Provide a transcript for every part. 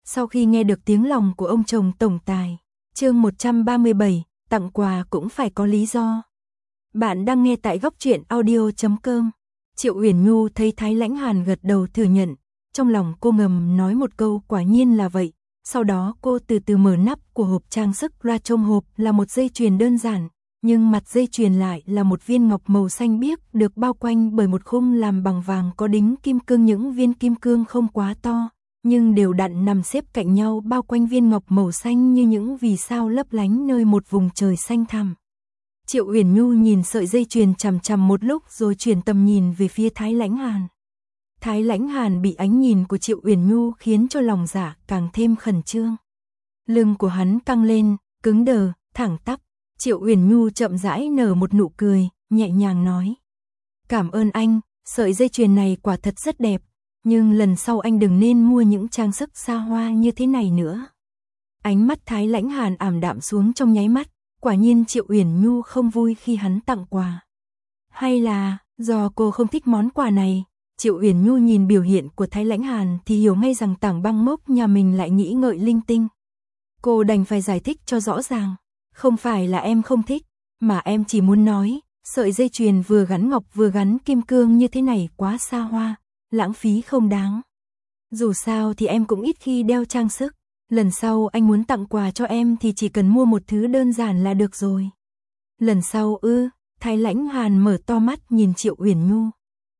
Sau khi nghe được tiếng lòng của ông chồng tổng tài, chương 137, tặng quà cũng phải có lý do. Bạn đang nghe tại góc truyện audio.com. Triệu Uyển Nhu thấy Thái Lãnh Hàn gật đầu thừa nhận, trong lòng cô ngầm nói một câu quả nhiên là vậy. Sau đó cô từ từ mở nắp của hộp trang sức ra, trong hộp là một dây chuyền đơn giản, nhưng mặt dây chuyền lại là một viên ngọc màu xanh biếc được bao quanh bởi một khung làm bằng vàng có đính kim cương. Những viên kim cương không quá to, nhưng đều đặn nằm xếp cạnh nhau bao quanh viên ngọc màu xanh như những vì sao lấp lánh nơi một vùng trời xanh thẳm. Triệu Uyển Nhu nhìn sợi dây chuyền chằm chằm một lúc rồi chuyển tầm nhìn về phía Thái Lãnh Hàn. Thái Lãnh Hàn bị ánh nhìn của Triệu Uyển Nhu khiến cho lòng dạ càng thêm khẩn trương. Lưng của hắn căng lên, cứng đờ, thẳng tắp. Triệu Uyển Nhu chậm rãi nở một nụ cười, nhẹ nhàng nói: "Cảm ơn anh, sợi dây chuyền này quả thật rất đẹp, nhưng lần sau anh đừng nên mua những trang sức xa hoa như thế này nữa." Ánh mắt Thái Lãnh Hàn ảm đạm xuống trong nháy mắt, quả nhiên Triệu Uyển Nhu không vui khi hắn tặng quà. Hay là do cô không thích món quà này? Triệu Uyển Nhu nhìn biểu hiện của Thái Lãnh Hàn thì hiểu ngay rằng Tảng Băng Mốc nhà mình lại nghĩ ngợi linh tinh. Cô đành phải giải thích cho rõ ràng: "Không phải là em không thích, mà em chỉ muốn nói, sợi dây chuyền vừa gắn ngọc vừa gắn kim cương như thế này quá xa hoa, lãng phí không đáng. Dù sao thì em cũng ít khi đeo trang sức, lần sau anh muốn tặng quà cho em thì chỉ cần mua một thứ đơn giản là được rồi." "Lần sau ư?" Thái Lãnh Hàn mở to mắt nhìn Triệu Uyển Nhu.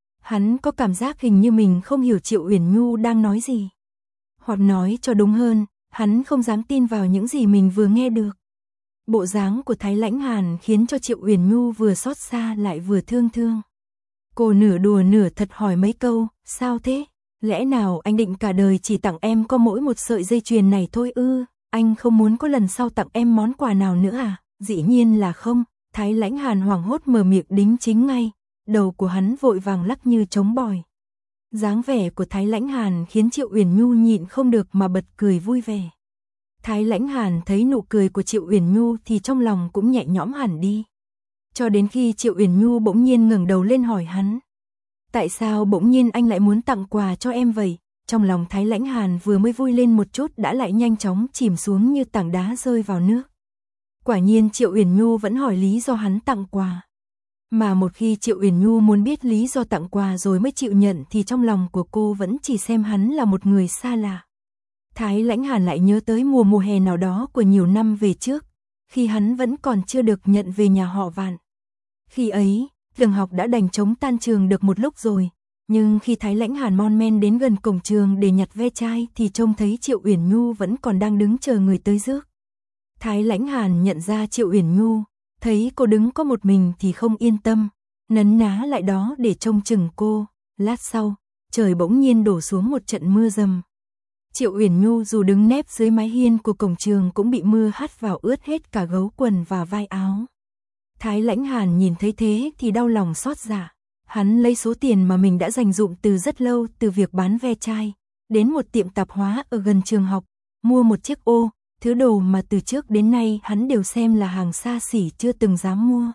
Hắn có cảm giác hình như mình không hiểu Triệu Uyển Nhu đang nói gì. Hoặc nói cho đúng hơn, hắn không dám tin vào những gì mình vừa nghe được. Bộ dáng của Thái Lãnh Hàn khiến cho Triệu Uyển Nhu vừa xót xa lại vừa thương thương. Cô nửa đùa nửa thật hỏi mấy câu: "Sao thế? Lẽ nào anh định cả đời chỉ tặng em có mỗi một sợi dây chuyền này thôi ư? Anh không muốn có lần sau tặng em món quà nào nữa à?" "Dĩ nhiên là không." Thái Lãnh Hàn hoảng hốt mở miệng đính chính ngay, đầu của hắn vội vàng lắc như trống bòi. Dáng vẻ của Thái Lãnh Hàn khiến Triệu Uyển Nhu nhịn không được mà bật cười vui vẻ. Thái Lãnh Hàn thấy nụ cười của Triệu Uyển Nhu thì trong lòng cũng nhẹ nhõm hẳn đi. Cho đến khi Triệu Uyển Nhu bỗng nhiên ngẩng đầu lên hỏi hắn: "Tại sao bỗng nhiên anh lại muốn tặng quà cho em vậy?" Trong lòng Thái Lãnh Hàn vừa mới vui lên một chút đã lại nhanh chóng chìm xuống như tảng đá rơi vào nước. Quả nhiên Triệu Uyển Nhu vẫn hỏi lý do hắn tặng quà. Mà một khi Triệu Uyển Nhu muốn biết lý do tặng quà rồi mới chịu nhận thì trong lòng của cô vẫn chỉ xem hắn là một người xa lạ. Thái Lãnh Hàn lại nhớ tới mùa hè nào đó của nhiều năm về trước, khi hắn vẫn còn chưa được nhận về nhà họ Vạn. Khi ấy, Đường Học đã đành chống tan trường được một lúc rồi, nhưng khi Thái Lãnh Hàn mon men đến gần cổng trường để nhặt ve chai thì trông thấy Triệu Uyển Nhu vẫn còn đang đứng chờ người tới rước. Thái Lãnh Hàn nhận ra Triệu Uyển Nhu, thấy cô đứng có một mình thì không yên tâm, nấn ná lại đó để trông chừng cô. Lát sau, trời bỗng nhiên đổ xuống một trận mưa dầm. Triệu Uyển Nhu dù đứng nép dưới mái hiên của cổng trường cũng bị mưa hắt vào ướt hết cả gấu quần và vai áo. Thái Lãnh Hàn nhìn thấy thế thì đau lòng xót dạ. Hắn lấy số tiền mà mình đã dành dụm từ rất lâu, từ việc bán ve chai, đến một tiệm tạp hóa ở gần trường học, mua một chiếc ô, thứ đồ mà từ trước đến nay hắn đều xem là hàng xa xỉ chưa từng dám mua.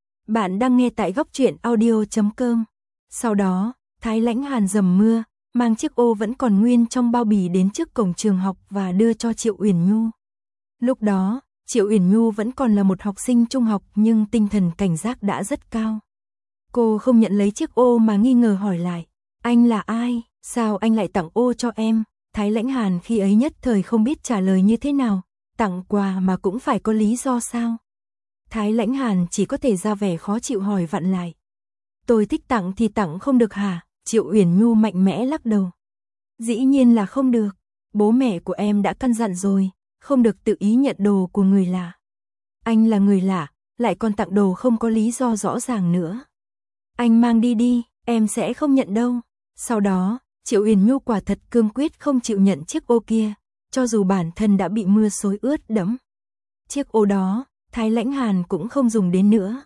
Bạn đang nghe tại góc truyện audio.com. Sau đó, Thái Lãnh Hàn dầm mưa, mang chiếc ô vẫn còn nguyên trong bao bì đến trước cổng trường học và đưa cho Triệu Uyển Nhu. Lúc đó, Triệu Uyển Nhu vẫn còn là một học sinh trung học nhưng tinh thần cảnh giác đã rất cao. Cô không nhận lấy chiếc ô mà nghi ngờ hỏi lại: "Anh là ai? Sao anh lại tặng ô cho em?" Thái Lãnh Hàn khi ấy nhất thời không biết trả lời như thế nào, tặng quà mà cũng phải có lý do sao? Thái Lãnh Hàn chỉ có thể ra vẻ khó chịu hỏi vặn lại: "Tôi thích tặng thì tặng không được hả?" Triệu Uyển Nhu mạnh mẽ lắc đầu: "Dĩ nhiên là không được, bố mẹ của em đã căn dặn rồi, không được tự ý nhận đồ của người lạ. Anh là người lạ, lại còn tặng đồ không có lý do rõ ràng nữa. Anh mang đi đi, em sẽ không nhận đâu." Sau đó, Triệu Uyển Nhu quả thật cương quyết không chịu nhận chiếc ô kia, cho dù bản thân đã bị mưa xối ướt đẫm. Chiếc ô đó, Thái Lãnh Hàn cũng không dùng đến nữa.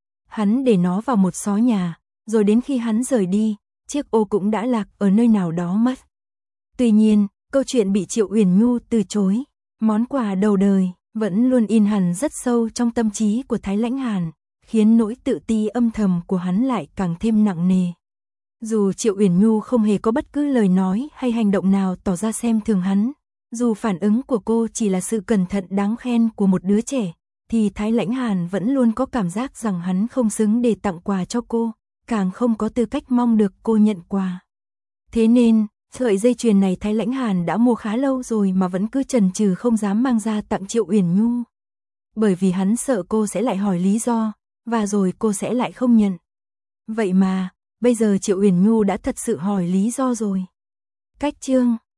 Hắn để nó vào một xó nhà, rồi đến khi hắn rời đi, chiếc ô cũng đã lạc ở nơi nào đó mất. Tuy nhiên, câu chuyện bị Triệu Uyển Nhu từ chối, món quà đầu đời, vẫn luôn in hằn rất sâu trong tâm trí của Thái Lãnh Hàn, khiến nỗi tự ti âm thầm của hắn lại càng thêm nặng nề. Dù Triệu Uyển Nhu không hề có bất cứ lời nói hay hành động nào tỏ ra xem thường hắn, Dù phản ứng của cô chỉ là sự cẩn thận đáng khen của một đứa trẻ, thì Thái Lãnh Hàn vẫn luôn có cảm giác rằng hắn không xứng để tặng quà cho cô, càng không có tư cách mong được cô nhận quà. Thế nên, sợi dây chuyền này Thái Lãnh Hàn đã mua khá lâu rồi mà vẫn cứ chần chừ không dám mang ra tặng Triệu Uyển Nhu. Bởi vì hắn sợ cô sẽ lại hỏi lý do, và rồi cô sẽ lại không nhận. Vậy mà, bây giờ Triệu Uyển Nhu đã thật sự hỏi lý do rồi. Cách chương